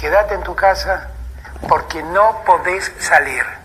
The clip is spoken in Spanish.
quédate en tu casa porque no podés salir.